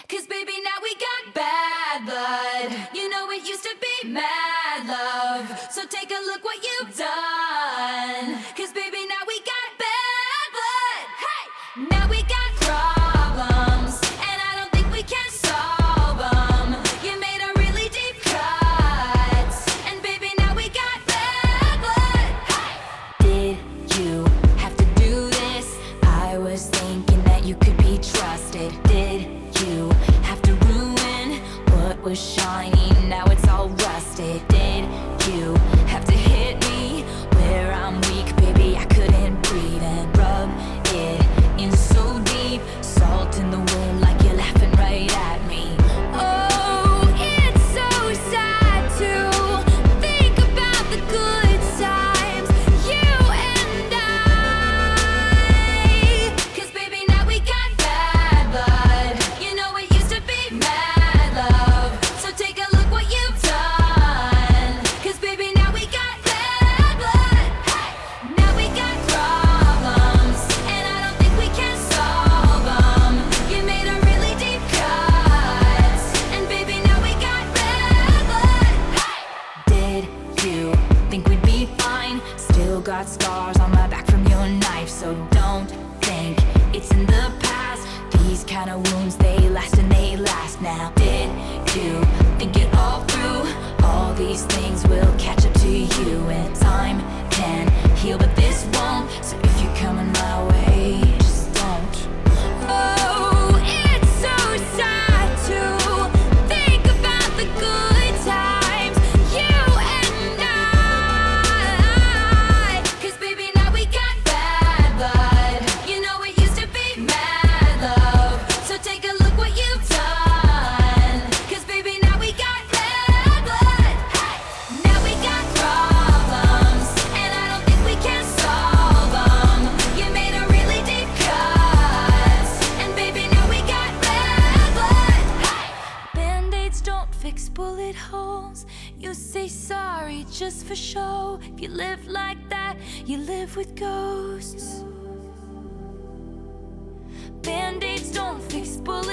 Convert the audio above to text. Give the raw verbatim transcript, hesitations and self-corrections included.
'Cause baby, now we got bad blood. You know it used to be mad love. So take a look what you've done. 'Cause baby, now we got bad blood. Hey! Now we got problems, and I don't think we can solve them. You made a really deep cut, and baby, now we got bad blood. Hey! Did you have to do this? I was thinking that you could be trusted. Did you have to ruin what was shiny? Now it's all rusted. Did you have to hit me where I'm weak? Baby, I couldn't breathe and rub it in so deep. Salt in the wound like you're laughing right at me. Oh, it's so sad to think about the good times, you and I. 'Cause baby, now we got bad blood. You know it used to be mad love. So take a look what you've done. 'Cause baby, now we got bad blood. Hey! Now we got problems, and I don't think we can solve them. You made a really deep cut, and baby, now we got bad blood. Hey! Did you think we'd be fine? Still got scars on my back from your knife, so don't think it's in the past. These kind of wounds, they last and they last now. Did you think it all through? All these things will catch up to you, and time can heal, but this won't. So if you're coming my way, just don't. Oh, it's so sad to think about the good times, you and I. 'Cause baby, now we got bad blood. You know it used to be mad love. So take a look what you've done. 'Cause baby, now we got bad blood. Hey! Now we got problems, and I don't think we can solve them. You made a really deep cut, and baby, now we got bad blood. Hey! Band-aids don't fix bullet holes. You say sorry just for show. If you live like that, you live with ghosts. Band-aids don't fix bullets.